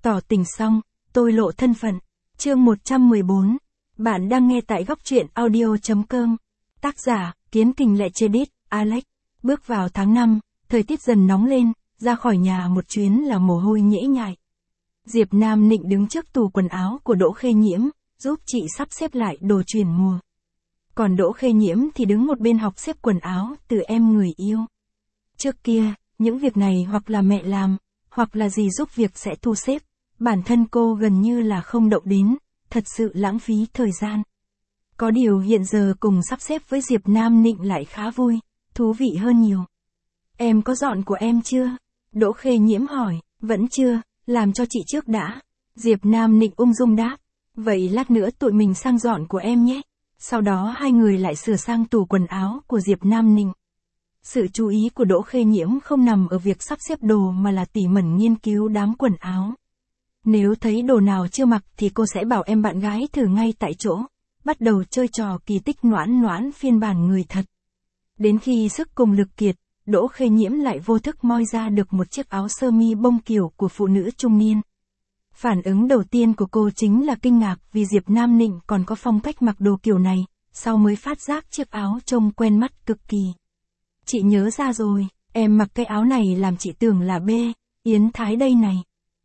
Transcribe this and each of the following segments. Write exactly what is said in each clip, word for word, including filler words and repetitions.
Tỏ tình xong, tôi lộ thân phận. Chương một trăm mười bốn. Bạn đang nghe tại góc truyện audio chấm com. Tác giả, Kiến Kình Lệ Chedit, Alex. Bước vào tháng năm, thời tiết dần nóng lên, ra khỏi nhà một chuyến là mồ hôi nhễ nhại. Diệp Nam Nịnh đứng trước tủ quần áo của Đỗ Khê Nhiễm, giúp chị sắp xếp lại đồ chuyển mùa. Còn Đỗ Khê Nhiễm thì đứng một bên học xếp quần áo từ em người yêu. Trước kia, những việc này hoặc là mẹ làm, hoặc là dì giúp việc sẽ thu xếp. Bản thân cô gần như là không động đến, thật sự lãng phí thời gian. Có điều hiện giờ cùng sắp xếp với Diệp Nam Nịnh lại khá vui, thú vị hơn nhiều. Em có dọn của em chưa? Đỗ Khê Nhiễm hỏi. Vẫn chưa, làm cho chị trước đã. Diệp Nam Nịnh ung dung đáp. Vậy lát nữa tụi mình sang dọn của em nhé. Sau đó hai người lại sửa sang tủ quần áo của Diệp Nam Nịnh. Sự chú ý của Đỗ Khê Nhiễm không nằm ở việc sắp xếp đồ mà là tỉ mẩn nghiên cứu đám quần áo. Nếu thấy đồ nào chưa mặc thì cô sẽ bảo em bạn gái thử ngay tại chỗ, bắt đầu chơi trò kỳ tích noãn noãn phiên bản người thật. Đến khi sức cùng lực kiệt, Đỗ Khê Nhiễm lại vô thức moi ra được một chiếc áo sơ mi bông kiểu của phụ nữ trung niên. Phản ứng đầu tiên của cô chính là kinh ngạc vì Diệp Nam Nịnh còn có phong cách mặc đồ kiểu này, sau mới phát giác chiếc áo trông quen mắt cực kỳ. Chị nhớ ra rồi, em mặc cái áo này làm chị tưởng là B, Yến Thái đây này.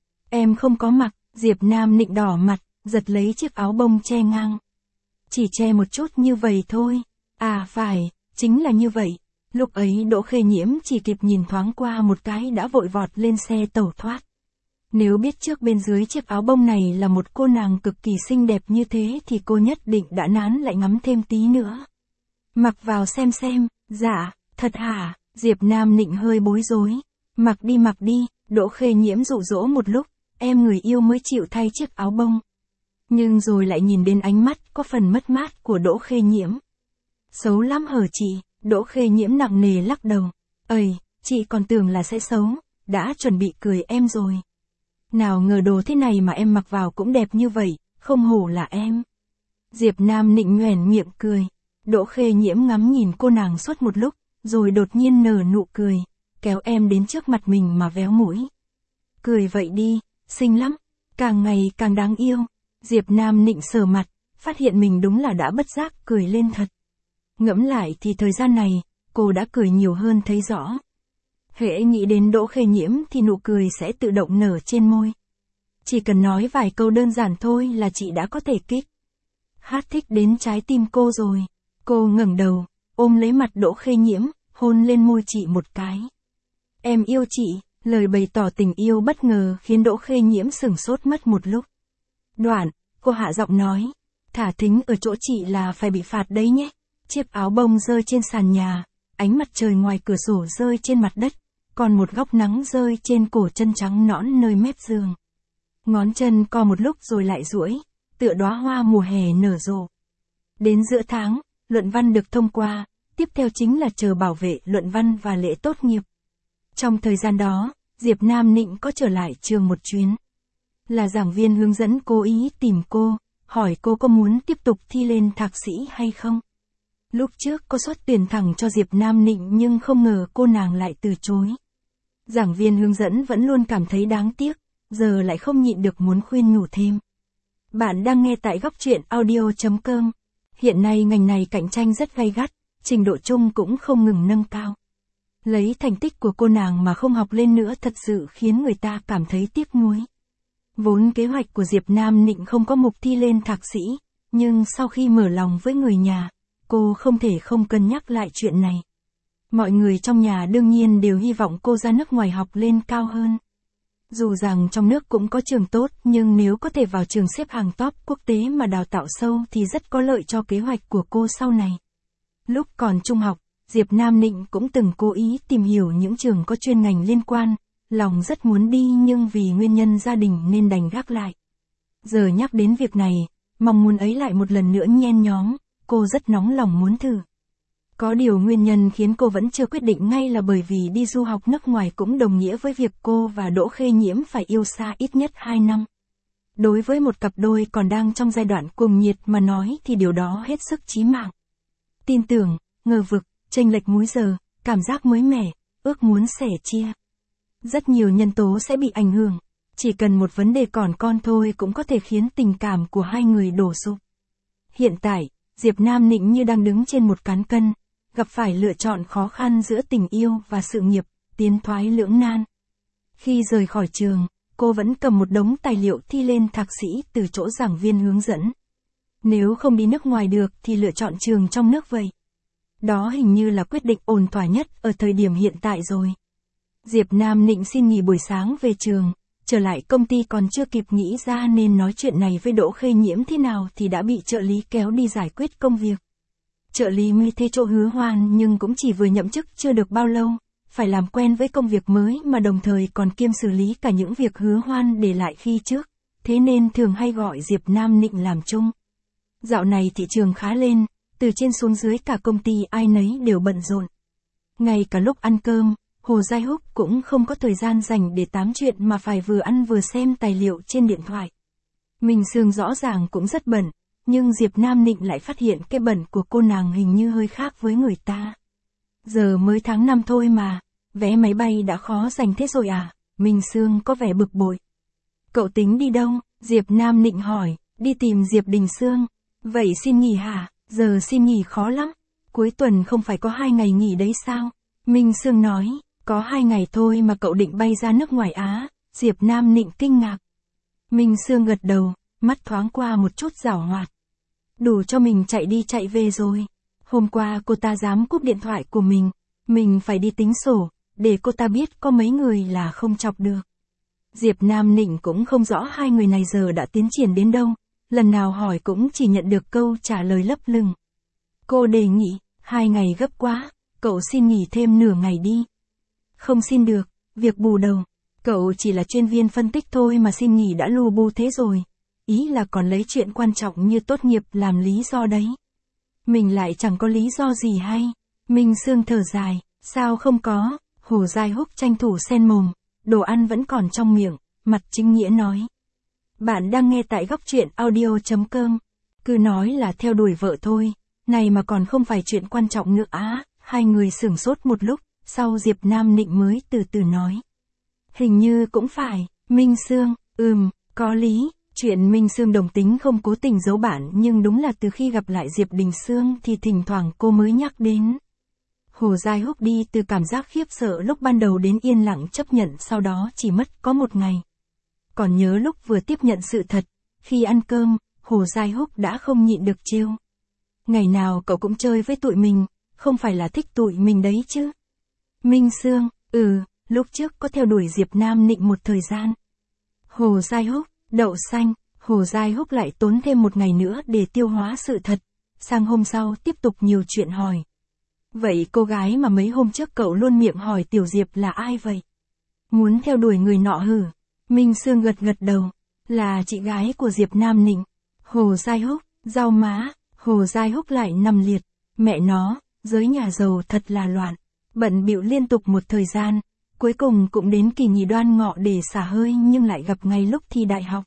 Em không có mặc, Diệp Nam Nịnh đỏ mặt, giật lấy chiếc áo bông che ngang. Chỉ che một chút như vậy thôi. À phải, chính là như vậy. Lúc ấy Đỗ Khê Nhiễm chỉ kịp nhìn thoáng qua một cái đã vội vọt lên xe tẩu thoát. Nếu biết trước bên dưới chiếc áo bông này là một cô nàng cực kỳ xinh đẹp như thế thì cô nhất định đã nán lại ngắm thêm tí nữa. Mặc vào xem xem, dạ, thật hả? Diệp Nam Nịnh hơi bối rối. Mặc đi mặc đi, Đỗ Khê Nhiễm dụ dỗ một lúc, em người yêu mới chịu thay chiếc áo bông. Nhưng rồi lại nhìn đến ánh mắt có phần mất mát của Đỗ Khê Nhiễm. Xấu lắm hở chị? Đỗ Khê Nhiễm nặng nề lắc đầu. Ây, chị còn tưởng là sẽ xấu, đã chuẩn bị cười em rồi. Nào ngờ đồ thế này mà em mặc vào cũng đẹp như vậy, không hổ là em. Diệp Nam Nịnh nhoẻn miệng cười. Đỗ Khê Nhiễm ngắm nhìn cô nàng suốt một lúc, rồi đột nhiên nở nụ cười, kéo em đến trước mặt mình mà véo mũi. Cười vậy đi, xinh lắm, càng ngày càng đáng yêu. Diệp Nam Nịnh sờ mặt, phát hiện mình đúng là đã bất giác cười lên thật. Ngẫm lại thì thời gian này, cô đã cười nhiều hơn thấy rõ. Hễ nghĩ đến Đỗ Khê Nhiễm thì nụ cười sẽ tự động nở trên môi. Chỉ cần nói vài câu đơn giản thôi là chị đã có thể kích. Hát thích đến trái tim cô rồi. Cô ngẩng đầu, ôm lấy mặt Đỗ Khê Nhiễm, hôn lên môi chị một cái. Em yêu chị. Lời bày tỏ tình yêu bất ngờ khiến Đỗ Khê Nhiễm sửng sốt mất một lúc. Đoạn, cô hạ giọng nói, thả thính ở chỗ chị là phải bị phạt đấy nhé. Chiếc áo bông rơi trên sàn nhà, ánh mặt trời ngoài cửa sổ rơi trên mặt đất, còn một góc nắng rơi trên cổ chân trắng nõn nơi mép giường. Ngón chân co một lúc rồi lại duỗi, tựa đóa hoa mùa hè nở rộ. Đến giữa tháng, luận văn được thông qua, tiếp theo chính là chờ bảo vệ luận văn và lễ tốt nghiệp. Trong thời gian đó, Diệp Nam Nịnh có trở lại trường một chuyến. Là giảng viên hướng dẫn cố ý tìm cô, hỏi cô có muốn tiếp tục thi lên thạc sĩ hay không. Lúc trước cô xuất tuyển thẳng cho Diệp Nam Nịnh nhưng không ngờ cô nàng lại từ chối. Giảng viên hướng dẫn vẫn luôn cảm thấy đáng tiếc, giờ lại không nhịn được muốn khuyên nhủ thêm. Bạn đang nghe tại góc truyện audio chấm com. Hiện nay ngành này cạnh tranh rất gay gắt, trình độ chung cũng không ngừng nâng cao. Lấy thành tích của cô nàng mà không học lên nữa thật sự khiến người ta cảm thấy tiếc nuối. Vốn kế hoạch của Diệp Nam Nịnh không có mục thi lên thạc sĩ, nhưng sau khi mở lòng với người nhà, cô không thể không cân nhắc lại chuyện này. Mọi người trong nhà đương nhiên đều hy vọng cô ra nước ngoài học lên cao hơn. Dù rằng trong nước cũng có trường tốt nhưng nếu có thể vào trường xếp hàng top quốc tế mà đào tạo sâu thì rất có lợi cho kế hoạch của cô sau này. Lúc còn trung học, Diệp Nam Nịnh cũng từng cố ý tìm hiểu những trường có chuyên ngành liên quan, lòng rất muốn đi nhưng vì nguyên nhân gia đình nên đành gác lại. Giờ nhắc đến việc này, mong muốn ấy lại một lần nữa nhen nhóm, cô rất nóng lòng muốn thử. Có điều nguyên nhân khiến cô vẫn chưa quyết định ngay là bởi vì đi du học nước ngoài cũng đồng nghĩa với việc cô và Đỗ Khê Nhiễm phải yêu xa ít nhất hai năm. Đối với một cặp đôi còn đang trong giai đoạn cuồng nhiệt mà nói thì điều đó hết sức chí mạng. Tin tưởng, ngờ vực, chênh lệch múi giờ, cảm giác mới mẻ, ước muốn sẻ chia. Rất nhiều nhân tố sẽ bị ảnh hưởng. Chỉ cần một vấn đề còn con thôi cũng có thể khiến tình cảm của hai người đổ sụp. Hiện tại, Diệp Nam Nịnh như đang đứng trên một cán cân, gặp phải lựa chọn khó khăn giữa tình yêu và sự nghiệp, tiến thoái lưỡng nan. Khi rời khỏi trường, cô vẫn cầm một đống tài liệu thi lên thạc sĩ từ chỗ giảng viên hướng dẫn. Nếu không đi nước ngoài được thì lựa chọn trường trong nước vậy. Đó hình như là quyết định ổn thỏa nhất ở thời điểm hiện tại rồi. Diệp Nam Nịnh xin nghỉ buổi sáng về trường, trở lại công ty còn chưa kịp nghĩ ra nên nói chuyện này với Đỗ Khê Nhiễm thế nào thì đã bị trợ lý kéo đi giải quyết công việc. Trợ lý mới thế chỗ Hứa Hoan nhưng cũng chỉ vừa nhậm chức chưa được bao lâu, phải làm quen với công việc mới mà đồng thời còn kiêm xử lý cả những việc Hứa Hoan để lại khi trước, thế nên thường hay gọi Diệp Nam Nịnh làm chung. Dạo này thị trường khá lên, từ trên xuống dưới cả công ty ai nấy đều bận rộn. Ngay cả lúc ăn cơm, Hồ Giai Húc cũng không có thời gian dành để tám chuyện mà phải vừa ăn vừa xem tài liệu trên điện thoại. Minh Sương rõ ràng cũng rất bận, nhưng Diệp Nam Nịnh lại phát hiện cái bận của cô nàng hình như hơi khác với người ta. Giờ mới tháng năm thôi mà, vé máy bay đã khó giành thế rồi à? Minh Sương có vẻ bực bội. Cậu tính đi đâu? Diệp Nam Nịnh hỏi. Đi tìm Diệp Đình Sương. Vậy xin nghỉ hả? Giờ xin nghỉ khó lắm. Cuối tuần không phải có hai ngày nghỉ đấy sao? Minh Sương nói. Có hai ngày thôi mà cậu định bay ra nước ngoài Á. Diệp Nam Nịnh kinh ngạc. Minh Sương gật đầu, mắt thoáng qua một chút giảo hoạt. Đủ cho mình chạy đi chạy về rồi. Hôm qua cô ta dám cúp điện thoại của mình. Mình phải đi tính sổ, để cô ta biết có mấy người là không chọc được. Diệp Nam Nịnh cũng không rõ hai người này giờ đã tiến triển đến đâu. Lần nào hỏi cũng chỉ nhận được câu trả lời lấp lửng. Cô đề nghị, hai ngày gấp quá, cậu xin nghỉ thêm nửa ngày đi. Không xin được, việc bù đầu. Cậu chỉ là chuyên viên phân tích thôi mà xin nghỉ đã lu bu thế rồi. Ý là còn lấy chuyện quan trọng như tốt nghiệp làm lý do đấy. Mình lại chẳng có lý do gì hay. Minh Sương thở dài, sao không có? Hồ Giai Húc tranh thủ xen mồm, đồ ăn vẫn còn trong miệng, mặt chính nghĩa nói. Bạn đang nghe tại góc truyện audio chấm com. Cứ nói là theo đuổi vợ thôi, này mà còn không phải chuyện quan trọng nữa á. Hai người sửng sốt một lúc, sau Diệp Nam Nịnh mới từ từ nói. Hình như cũng phải, Minh Sương, ừm, có lý. Chuyện Minh Sương đồng tính không cố tình giấu bạn nhưng đúng là từ khi gặp lại Diệp Đình Sương thì thỉnh thoảng cô mới nhắc đến. Hồ Giai Húc đi từ cảm giác khiếp sợ lúc ban đầu đến yên lặng chấp nhận sau đó chỉ mất có một ngày. Còn nhớ lúc vừa tiếp nhận sự thật, khi ăn cơm, Hồ Giai Húc đã không nhịn được trêu. Ngày nào cậu cũng chơi với tụi mình, không phải là thích tụi mình đấy chứ. Minh Sương, ừ, lúc trước có theo đuổi Diệp Nam Nịnh một thời gian. Hồ Giai Húc, đậu xanh, Hồ Giai Húc lại tốn thêm một ngày nữa để tiêu hóa sự thật. Sang hôm sau tiếp tục nhiều chuyện hỏi. Vậy cô gái mà mấy hôm trước cậu luôn miệng hỏi Tiểu Diệp là ai vậy? Muốn theo đuổi người nọ hử? Minh Sương gật gật đầu. Là chị gái của Diệp Nam Nịnh. Hồ Giai Húc, rau má. Hồ Giai Húc lại nằm liệt. Mẹ nó, giới nhà giàu thật là loạn. Bận bịu liên tục một thời gian. Cuối cùng cũng đến kỳ nghỉ Đoan Ngọ để xả hơi nhưng lại gặp ngay lúc thi đại học.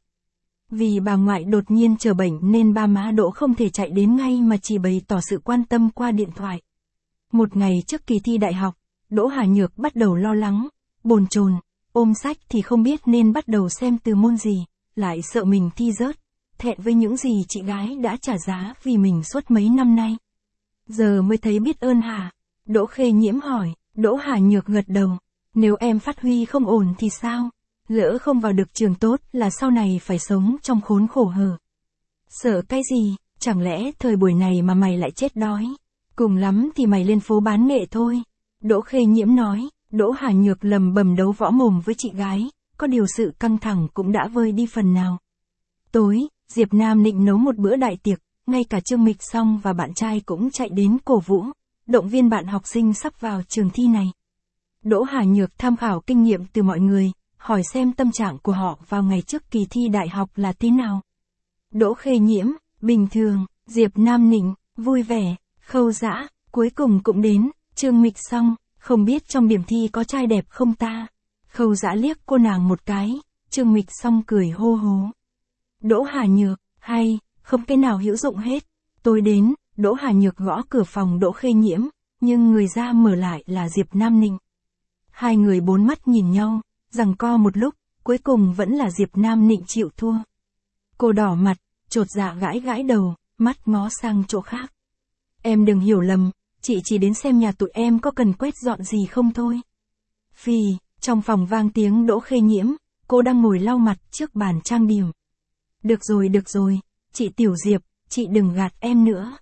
Vì bà ngoại đột nhiên trở bệnh nên ba má Đỗ không thể chạy đến ngay mà chỉ bày tỏ sự quan tâm qua điện thoại. Một ngày trước kỳ thi đại học, Đỗ Hà Nhược bắt đầu lo lắng, bồn chồn, ôm sách thì không biết nên bắt đầu xem từ môn gì, lại sợ mình thi rớt, thẹn với những gì chị gái đã trả giá vì mình suốt mấy năm nay. Giờ mới thấy biết ơn hả? Đỗ Khê Nhiễm hỏi. Đỗ Hà Nhược gật đầu. Nếu em phát huy không ổn thì sao? Lỡ không vào được trường tốt là sau này phải sống trong khốn khổ hở. Sợ cái gì? Chẳng lẽ thời buổi này mà mày lại chết đói? Cùng lắm thì mày lên phố bán nghệ thôi. Đỗ Khê Nhiễm nói. Đỗ Hà Nhược lầm bầm đấu võ mồm với chị gái, có điều sự căng thẳng cũng đã vơi đi phần nào. Tối, Diệp Nam Nịnh nấu một bữa đại tiệc, ngay cả Trương Mịch Song và bạn trai cũng chạy đến cổ vũ, động viên bạn học sinh sắp vào trường thi này. Đỗ Hà Nhược tham khảo kinh nghiệm từ mọi người, hỏi xem tâm trạng của họ vào ngày trước kỳ thi đại học là thế nào. Đỗ Khê Nhiễm, bình thường. Diệp Nam Nịnh, vui vẻ. Khâu Dã, cuối cùng cũng đến. Trương Mịch Song, không biết trong điểm thi có trai đẹp không ta? Khâu Dã liếc cô nàng một cái, Trương Mịch Song cười hô hố. Đỗ Hà Nhược, hay, không cái nào hữu dụng hết. Tôi đến. Đỗ Hà Nhược gõ cửa phòng Đỗ Khê Nhiễm, nhưng người ra mở lại là Diệp Nam Nịnh. Hai người bốn mắt nhìn nhau, giằng co một lúc, cuối cùng vẫn là Diệp Nam Nịnh chịu thua. Cô đỏ mặt, chột dạ gãi gãi đầu, mắt ngó sang chỗ khác. Em đừng hiểu lầm, chị chỉ đến xem nhà tụi em có cần quét dọn gì không thôi. Phì, trong phòng vang tiếng Đỗ Khê Nhiễm, cô đang ngồi lau mặt trước bàn trang điểm. Được rồi được rồi, chị Tiểu Diệp, chị đừng gạt em nữa.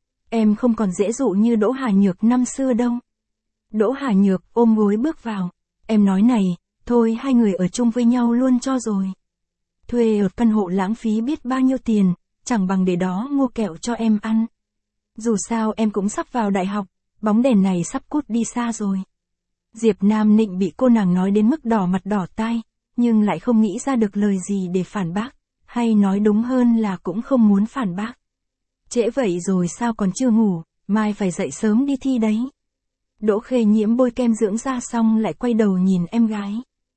Em không còn dễ dụ như Đỗ Hà Nhược năm xưa đâu. Đỗ Hà Nhược ôm gối bước vào. Em nói này, thôi hai người ở chung với nhau luôn cho rồi. Thuê ở căn hộ lãng phí biết bao nhiêu tiền, chẳng bằng để đó mua kẹo cho em ăn. Dù sao em cũng sắp vào đại học, bóng đèn này sắp cút đi xa rồi. Diệp Nam Nịnh bị cô nàng nói đến mức đỏ mặt đỏ tai, nhưng lại không nghĩ ra được lời gì để phản bác, hay nói đúng hơn là cũng không muốn phản bác. Trễ vậy rồi sao còn chưa ngủ, mai phải dậy sớm đi thi đấy. Đỗ Khê Nhiễm bôi kem dưỡng da xong lại quay đầu nhìn em gái.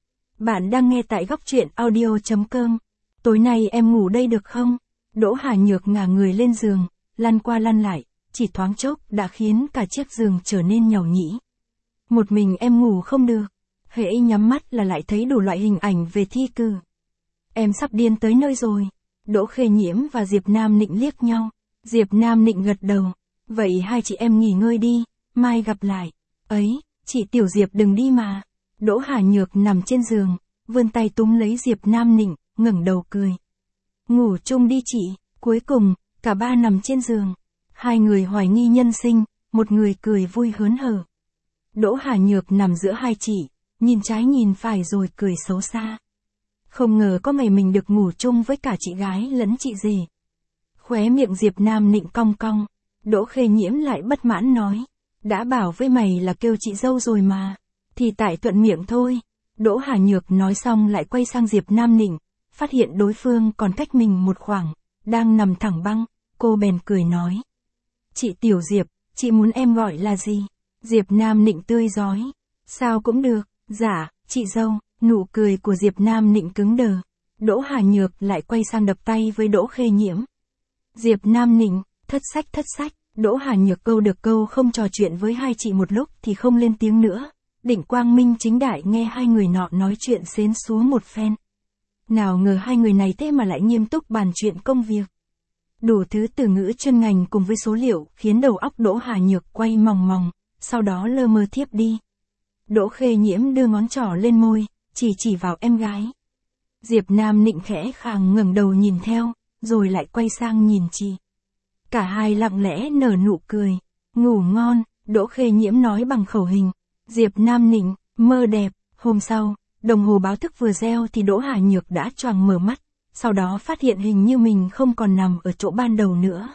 Bạn đang nghe tại góc truyện audio chấm com. Tối nay em ngủ đây được không? Đỗ Hà Nhược ngả người lên giường, lăn qua lăn lại, chỉ thoáng chốc đã khiến cả chiếc giường trở nên nhàu nhĩ. Một mình em ngủ không được. Hễ nhắm mắt là lại thấy đủ loại hình ảnh về thi cử. Em sắp điên tới nơi rồi. Đỗ Khê Nhiễm và Diệp Nam Nịnh liếc nhau. Diệp Nam Nịnh gật đầu. Vậy hai chị em nghỉ ngơi đi, mai gặp lại. Ấy, chị Tiểu Diệp đừng đi mà. Đỗ Hà Nhược nằm trên giường, vươn tay túm lấy Diệp Nam Nịnh, ngẩng đầu cười. Ngủ chung đi chị. Cuối cùng, cả ba nằm trên giường. Hai người hoài nghi nhân sinh, một người cười vui hớn hở. Đỗ Hà Nhược nằm giữa hai chị, nhìn trái nhìn phải rồi cười xấu xa. Không ngờ có ngày mình được ngủ chung với cả chị gái lẫn chị rể. Khóe miệng Diệp Nam Nịnh cong cong. Đỗ Khê Nhiễm lại bất mãn nói. Đã bảo với mày là kêu chị dâu rồi mà. Thì tại thuận miệng thôi. Đỗ Hà Nhược nói xong lại quay sang Diệp Nam Nịnh. Phát hiện đối phương còn cách mình một khoảng. Đang nằm thẳng băng. Cô bèn cười nói. Chị Tiểu Diệp, chị muốn em gọi là gì? Diệp Nam Nịnh tươi rói. Sao cũng được. Dạ, chị dâu. Nụ cười của Diệp Nam Nịnh cứng đờ. Đỗ Hà Nhược lại quay sang đập tay với Đỗ Khê Nhiễm. Diệp Nam Nịnh, thất sách thất sách. Đỗ Hà Nhược câu được câu không trò chuyện với hai chị một lúc thì không lên tiếng nữa. Định quang minh chính đại nghe hai người nọ nói chuyện xến xúa một phen. Nào ngờ hai người này thế mà lại nghiêm túc bàn chuyện công việc. Đủ thứ từ ngữ chuyên ngành cùng với số liệu khiến đầu óc Đỗ Hà Nhược quay mòng mòng, sau đó lơ mơ thiếp đi. Đỗ Khê Nhiễm đưa ngón trỏ lên môi, chỉ chỉ vào em gái. Diệp Nam Nịnh khẽ khàng ngẩng đầu nhìn theo, rồi lại quay sang nhìn chị. Cả hai lặng lẽ nở nụ cười. Ngủ ngon, Đỗ Khê Nhiễm nói bằng khẩu hình. Diệp Nam Nịnh, mơ đẹp. Hôm sau, đồng hồ báo thức vừa reo thì Đỗ Hà Nhược đã choàng mở mắt, sau đó phát hiện hình như mình không còn nằm ở chỗ ban đầu nữa.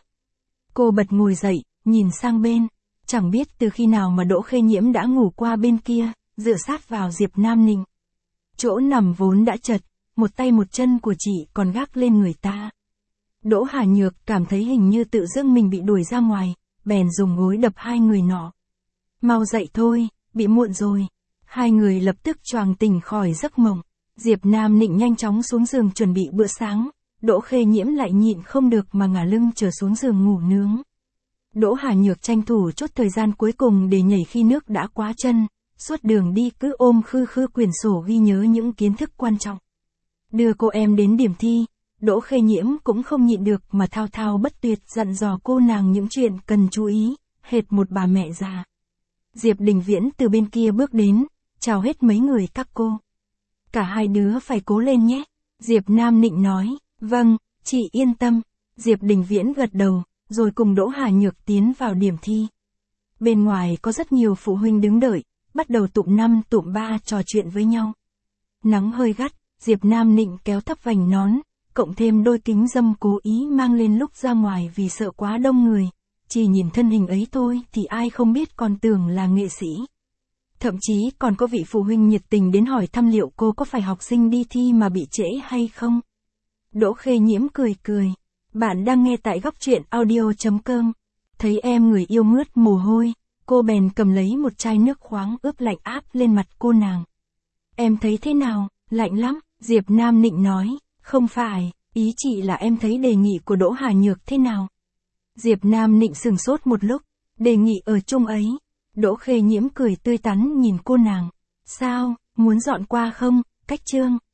Cô bật ngồi dậy, nhìn sang bên. Chẳng biết từ khi nào mà Đỗ Khê Nhiễm đã ngủ qua bên kia, dựa sát vào Diệp Nam Nịnh. Chỗ nằm vốn đã chật, một tay một chân của chị còn gác lên người ta. Đỗ Hà Nhược cảm thấy hình như tự dưng mình bị đuổi ra ngoài, bèn dùng gối đập hai người nọ. Mau dậy thôi, bị muộn rồi. Hai người lập tức choàng tỉnh khỏi giấc mộng. Diệp Nam Nịnh nhanh chóng xuống giường chuẩn bị bữa sáng. Đỗ Khê Nhiễm lại nhịn không được mà ngả lưng trở xuống giường ngủ nướng. Đỗ Hà Nhược tranh thủ chốt thời gian cuối cùng để nhảy khi nước đã quá chân. Suốt đường đi cứ ôm khư khư quyển sổ ghi nhớ những kiến thức quan trọng. Đưa cô em đến điểm thi, Đỗ Khê Nhiễm cũng không nhịn được mà thao thao bất tuyệt dặn dò cô nàng những chuyện cần chú ý, hệt một bà mẹ già. Diệp Đình Viễn từ bên kia bước đến, chào hết mấy người các cô. Cả hai đứa phải cố lên nhé. Diệp Nam Nịnh nói, vâng, chị yên tâm. Diệp Đình Viễn gật đầu, rồi cùng Đỗ Hà Nhược tiến vào điểm thi. Bên ngoài có rất nhiều phụ huynh đứng đợi, bắt đầu tụm năm tụm ba trò chuyện với nhau. Nắng hơi gắt, Diệp Nam Nịnh kéo thấp vành nón, cộng thêm đôi kính râm cố ý mang lên lúc ra ngoài vì sợ quá đông người. Chỉ nhìn thân hình ấy thôi thì ai không biết còn tưởng là nghệ sĩ. Thậm chí còn có vị phụ huynh nhiệt tình đến hỏi thăm liệu cô có phải học sinh đi thi mà bị trễ hay không. Đỗ Khê Nhiễm cười cười. Bạn đang nghe tại góc truyện audio chấm com. Thấy em người yêu mướt mồ hôi, cô bèn cầm lấy một chai nước khoáng ướp lạnh áp lên mặt cô nàng. Em thấy thế nào? Lạnh lắm, Diệp Nam Nịnh nói. Không phải, ý chị là em thấy đề nghị của Đỗ Hà Nhược thế nào? Diệp Nam Nịnh sừng sốt một lúc. Đề nghị ở chung ấy. Đỗ Khê Nhiễm cười tươi tắn nhìn cô nàng. Sao, muốn dọn qua không? Cách Trương.